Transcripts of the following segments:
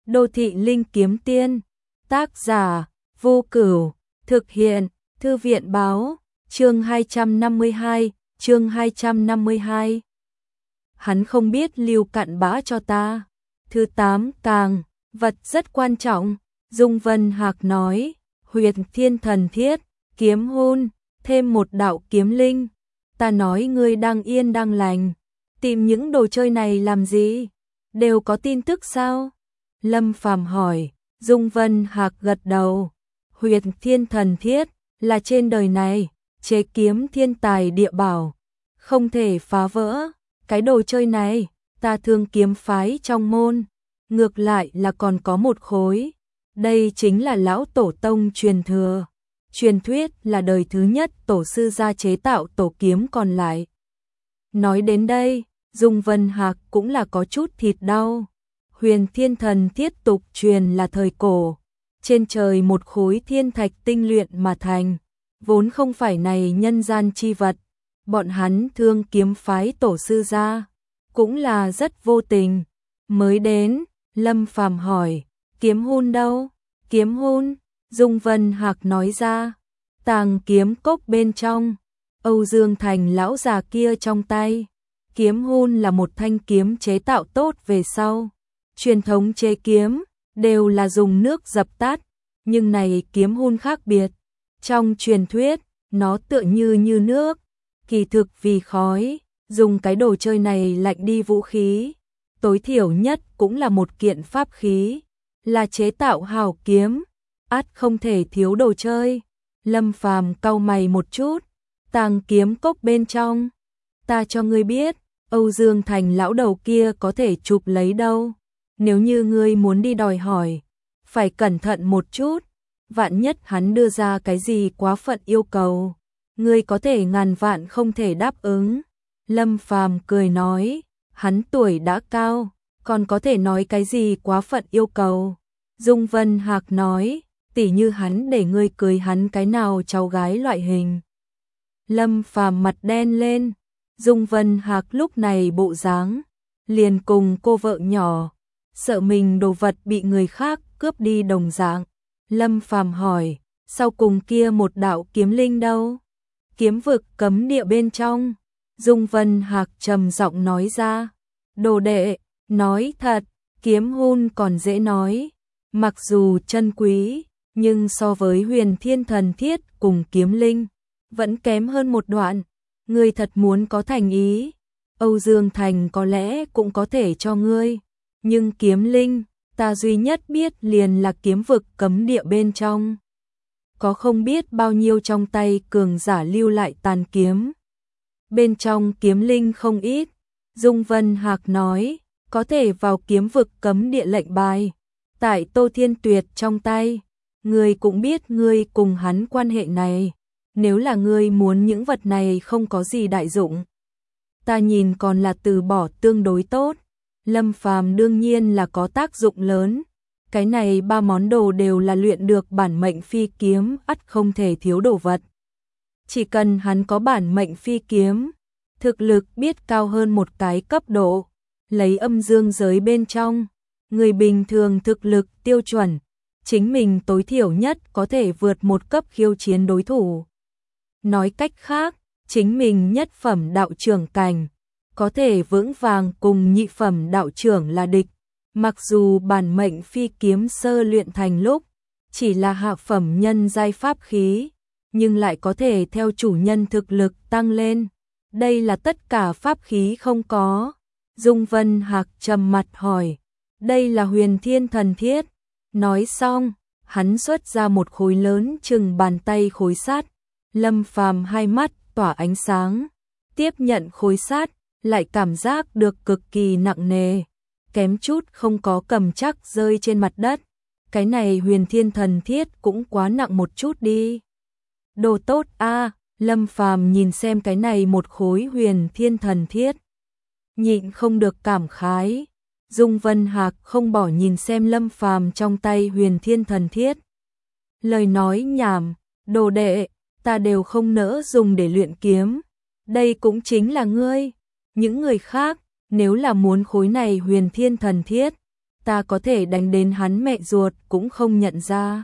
Đô thị linh kiếm tiên. Tác giả Vô Cửu. Thực hiện Thư viện báo. Chương 252. Chương 252. Hắn không biết lưu cặn bã cho ta. Thứ 8 càng. Vật rất quan trọng. Dung Vân Hạc nói. Huyệt thiên thần thiết. Kiếm hôn. Thêm một đạo kiếm linh. Ta nói ngươi đang yên đang lành. Tìm những đồ chơi này làm gì? Đều có tin tức sao? Lâm Phàm hỏi. Dung Vân Hạc gật đầu. Huyệt thiên thần thiết là trên đời này chế kiếm thiên tài địa bảo, không thể phá vỡ. Cái đồ chơi này ta thương kiếm phái trong môn, ngược lại là còn có một khối. Đây chính là lão tổ tông truyền thừa. Truyền thuyết là đời thứ nhất tổ sư gia chế tạo tổ kiếm còn lại. Nói đến đây, Dung Vân Hạc cũng là có chút thịt đau. Huyền thiên thần thiết tục truyền là thời cổ. Trên trời một khối thiên thạch tinh luyện mà thành. Vốn không phải này nhân gian chi vật. Bọn hắn thương kiếm phái tổ sư gia. Cũng là rất vô tình. Mới đến, Lâm Phàm hỏi. Kiếm hun đâu? Kiếm hun, Dung Vân Hạc nói ra. Tàng kiếm cốc bên trong. Âu Dương Thành lão già kia trong tay. Kiếm hun là một thanh kiếm chế tạo tốt về sau. Truyền thống chế kiếm đều là dùng nước dập tắt, nhưng này kiếm hun khác biệt. Trong truyền thuyết, nó tựa như nước, kỳ thực vì khói, dùng cái đồ chơi này lạnh đi vũ khí. Tối thiểu nhất cũng là một kiện pháp khí, là chế tạo hảo kiếm, ắt không thể thiếu đồ chơi. Lâm Phàm cau mày một chút. Tàng kiếm cốc bên trong, ta cho ngươi biết, Âu Dương Thành lão đầu kia có thể chụp lấy đâu. Nếu như ngươi muốn đi đòi hỏi, phải cẩn thận một chút, vạn nhất hắn đưa ra cái gì quá phận yêu cầu, ngươi có thể ngàn vạn không thể đáp ứng. Lâm Phàm cười nói, hắn tuổi đã cao, còn có thể nói cái gì quá phận yêu cầu. Dung Vân Hạc nói, tỉ như hắn để ngươi cưới hắn cái nào cháu gái loại hình. Lâm Phàm mặt đen lên. Dung Vân Hạc lúc này bộ dáng liền cùng cô vợ nhỏ, sợ mình đồ vật bị người khác cướp đi đồng dạng. Lâm Phàm hỏi, sau cùng kia một đạo kiếm linh đâu? Kiếm vực cấm địa bên trong. Dung Vân Hạc trầm giọng nói ra. Đồ đệ, nói thật, kiếm hun còn dễ nói. Mặc dù chân quý, nhưng so với huyền thiên thần thiết cùng kiếm linh, vẫn kém hơn một đoạn. Ngươi thật muốn có thành ý, Âu Dương Thành có lẽ cũng có thể cho ngươi. Nhưng kiếm linh, ta duy nhất biết liền là kiếm vực cấm địa bên trong. Có không biết bao nhiêu trong tay cường giả lưu lại tàn kiếm. Bên trong kiếm linh không ít. Dung Vân Hạc nói, có thể vào kiếm vực cấm địa lệnh bài. Tại Tô Thiên Tuyệt trong tay, ngươi cũng biết ngươi cùng hắn quan hệ này. Nếu là ngươi muốn những vật này không có gì đại dụng, ta nhìn còn là từ bỏ tương đối tốt. Lâm Phàm đương nhiên là có tác dụng lớn. Cái này ba món đồ đều là luyện được bản mệnh phi kiếm, ắt không thể thiếu đồ vật. Chỉ cần hắn có bản mệnh phi kiếm, thực lực biết cao hơn một cái cấp độ. Lấy âm dương giới bên trong, người bình thường thực lực tiêu chuẩn, chính mình tối thiểu nhất có thể vượt một cấp khiêu chiến đối thủ. Nói cách khác, chính mình nhất phẩm đạo trưởng cảnh, có thể vững vàng cùng nhị phẩm đạo trưởng là địch. Mặc dù bản mệnh phi kiếm sơ luyện thành lúc, chỉ là hạ phẩm nhân giai pháp khí, nhưng lại có thể theo chủ nhân thực lực tăng lên. Đây là tất cả pháp khí không có. Dung Vân Hạc trầm mặt hỏi, đây là huyền thiên thần thiết. Nói xong, hắn xuất ra một khối lớn chừng bàn tay khối sắt. Lâm Phàm hai mắt tỏa ánh sáng, tiếp nhận khối sắt, lại cảm giác được cực kỳ nặng nề, kém chút không có cầm chắc rơi trên mặt đất. Cái này huyền thiên thần thiết cũng quá nặng một chút đi. Đồ tốt a. Lâm Phàm nhìn xem cái này một khối huyền thiên thần thiết, nhịn không được cảm khái. Dung Vân Hạc không bỏ nhìn xem Lâm Phàm trong tay huyền thiên thần thiết. Lời nói nhảm, đồ đệ, ta đều không nỡ dùng để luyện kiếm. Đây cũng chính là ngươi. Những người khác, nếu là muốn khối này huyền thiên thần thiết, ta có thể đánh đến hắn mẹ ruột cũng không nhận ra.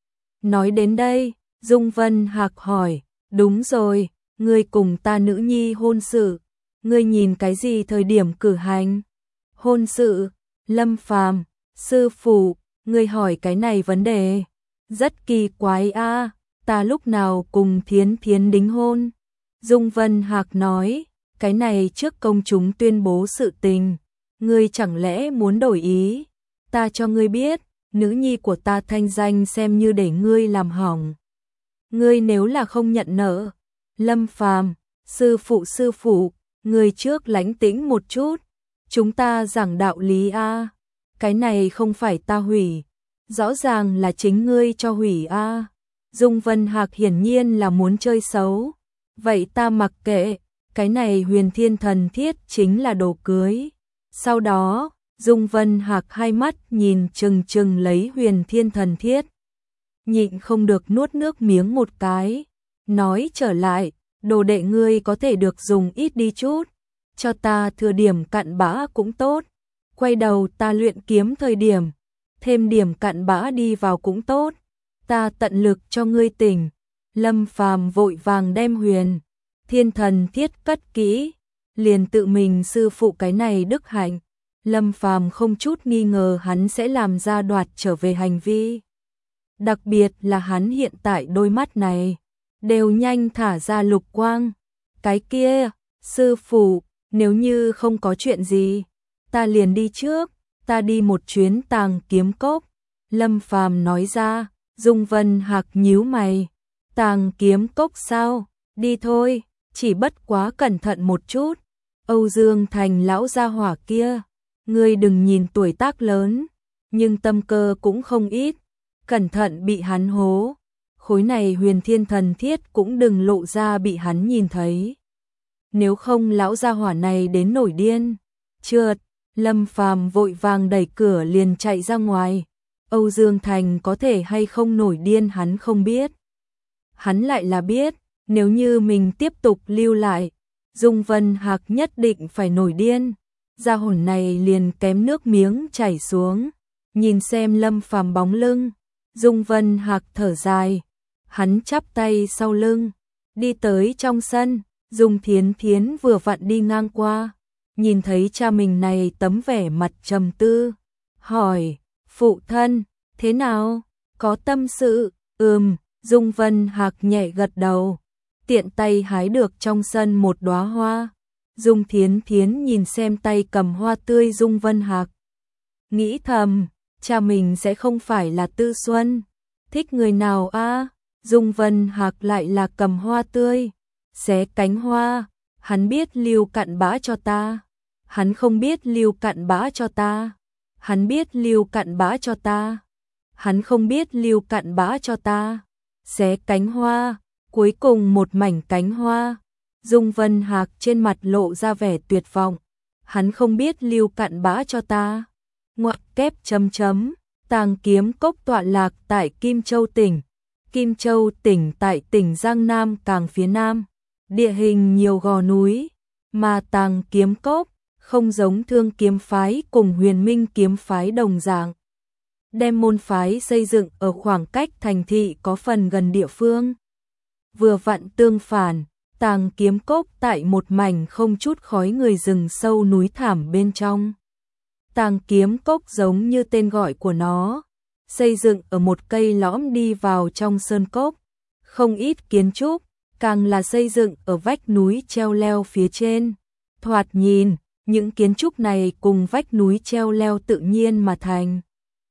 Nói đến đây, Dung Vân Hạc hỏi, đúng rồi, ngươi cùng ta nữ nhi hôn sự, ngươi nhìn cái gì thời điểm cử hành? Hôn sự, Lâm Phàm, sư phụ, ngươi hỏi cái này vấn đề, rất kỳ quái a, ta lúc nào cùng Thiến Thiến đính hôn? Dung Vân Hạc nói, cái này trước công chúng tuyên bố sự tình, ngươi chẳng lẽ muốn đổi ý? Ta cho ngươi biết, nữ nhi của ta thanh danh xem như để ngươi làm hỏng. Ngươi nếu là không nhận nợ, Lâm Phàm, sư phụ, ngươi trước lánh tĩnh một chút, chúng ta giảng đạo lý a, cái này không phải ta hủy, rõ ràng là chính ngươi cho hủy a. Dung Vân Hạc hiển nhiên là muốn chơi xấu, vậy ta mặc kệ, cái này Huyền Thiên Thần Thiết chính là đồ cưới. Sau đó, Dung Vân Hạc hai mắt nhìn chừng chừng lấy Huyền Thiên Thần Thiết, nhịn không được nuốt nước miếng một cái, nói trở lại, đồ đệ ngươi có thể được dùng ít đi chút, cho ta thừa điểm cặn bã cũng tốt, quay đầu ta luyện kiếm thời điểm, thêm điểm cặn bã đi vào cũng tốt, ta tận lực cho ngươi tỉnh. Lâm Phàm vội vàng đem Huyền Thiên Thần Thiết cất kỹ, liền tự mình sư phụ cái này đức hạnh. Lâm Phàm không chút nghi ngờ hắn sẽ làm ra đoạt trở về hành vi. Đặc biệt là hắn hiện tại đôi mắt này, đều nhanh thả ra lục quang. Cái kia, sư phụ, nếu như không có chuyện gì, ta liền đi trước, ta đi một chuyến Tàng Kiếm Cốc. Lâm Phàm nói ra, Dung Vân Hạc nhíu mày. Tàng Kiếm Cốc sao? Đi thôi, chỉ bất quá cẩn thận một chút. Âu Dương Thành lão gia hỏa kia, ngươi đừng nhìn tuổi tác lớn, nhưng tâm cơ cũng không ít, cẩn thận bị hắn hố. Khối này Huyền Thiên Thần Thiết cũng đừng lộ ra bị hắn nhìn thấy. Nếu không lão gia hỏa này đến nổi điên. Trượt, Lâm Phàm vội vàng đẩy cửa liền chạy ra ngoài. Âu Dương Thành có thể hay không nổi điên hắn không biết. Hắn lại là biết, nếu như mình tiếp tục lưu lại, Dung Vân Hạc nhất định phải nổi điên. Gia hồn này liền kém nước miếng chảy xuống, nhìn xem Lâm Phàm bóng lưng, Dung Vân Hạc thở dài, hắn chắp tay sau lưng, đi tới trong sân, Dung Thiến Thiến vừa vặn đi ngang qua, nhìn thấy cha mình này tấm vẻ mặt trầm tư, hỏi, phụ thân, thế nào, có tâm sự? Dung Vân Hạc nhẹ gật đầu, tiện tay hái được trong sân một đóa hoa. Dung Thiến Thiến nhìn xem tay cầm hoa tươi Dung Vân Hạc, nghĩ thầm, cha mình sẽ không phải là Tư Xuân, thích người nào a? Dung Vân Hạc lại là cầm hoa tươi, xé cánh hoa, hắn biết lưu cặn bã cho ta, hắn không biết lưu cặn bã cho ta, hắn biết lưu cặn bã cho ta, hắn không biết lưu cặn bã cho ta, xé cánh hoa, cuối cùng một mảnh cánh hoa. Dung Vân Hạc trên mặt lộ ra vẻ tuyệt vọng, hắn không biết lưu cặn bã cho ta. Ngoặc kép chấm chấm, Tàng Kiếm Cốc tọa lạc tại Kim Châu tỉnh. Kim Châu tỉnh tại tỉnh Giang Nam càng phía nam, địa hình nhiều gò núi, mà Tàng Kiếm Cốc không giống Thương Kiếm phái cùng Huyền Minh kiếm phái đồng dạng, đem môn phái xây dựng ở khoảng cách thành thị có phần gần địa phương. Vừa vặn tương phản, Tàng Kiếm Cốc tại một mảnh không chút khói người rừng sâu núi thảm bên trong. Tàng Kiếm Cốc giống như tên gọi của nó, xây dựng ở một cây lõm đi vào trong sơn cốc, không ít kiến trúc, càng là xây dựng ở vách núi treo leo phía trên. Thoạt nhìn, những kiến trúc này cùng vách núi treo leo tự nhiên mà thành.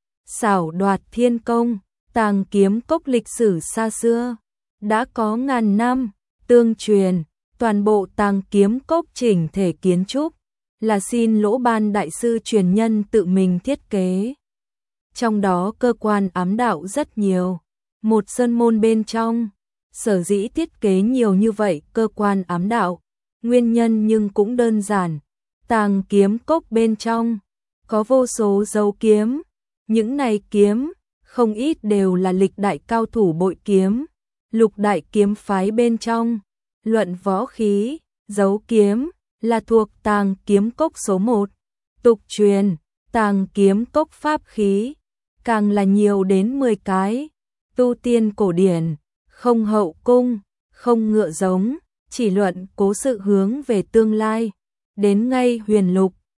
Xảo đoạt thiên công, Tàng Kiếm Cốc lịch sử xa xưa, đã có ngàn năm, tương truyền, toàn bộ Tàng Kiếm Cốc chỉnh thể kiến trúc, là xin Lỗ Ban đại sư truyền nhân tự mình thiết kế. Trong đó cơ quan ám đạo rất nhiều, một sơn môn bên trong, sở dĩ thiết kế nhiều như vậy cơ quan ám đạo, nguyên nhân nhưng cũng đơn giản, Tàng Kiếm Cốc bên trong, có vô số dấu kiếm, những này kiếm, không ít đều là lịch đại cao thủ bội kiếm, lục đại kiếm phái bên trong, luận võ khí, dấu kiếm, là thuộc Tàng Kiếm Cốc số 1. Tục truyền, Tàng kiếm cốc pháp khí, càng là nhiều đến 10 cái. Tu tiên cổ điển, không hậu cung, không ngựa giống, chỉ luận cố sự hướng về tương lai. Đến ngay huyền lục,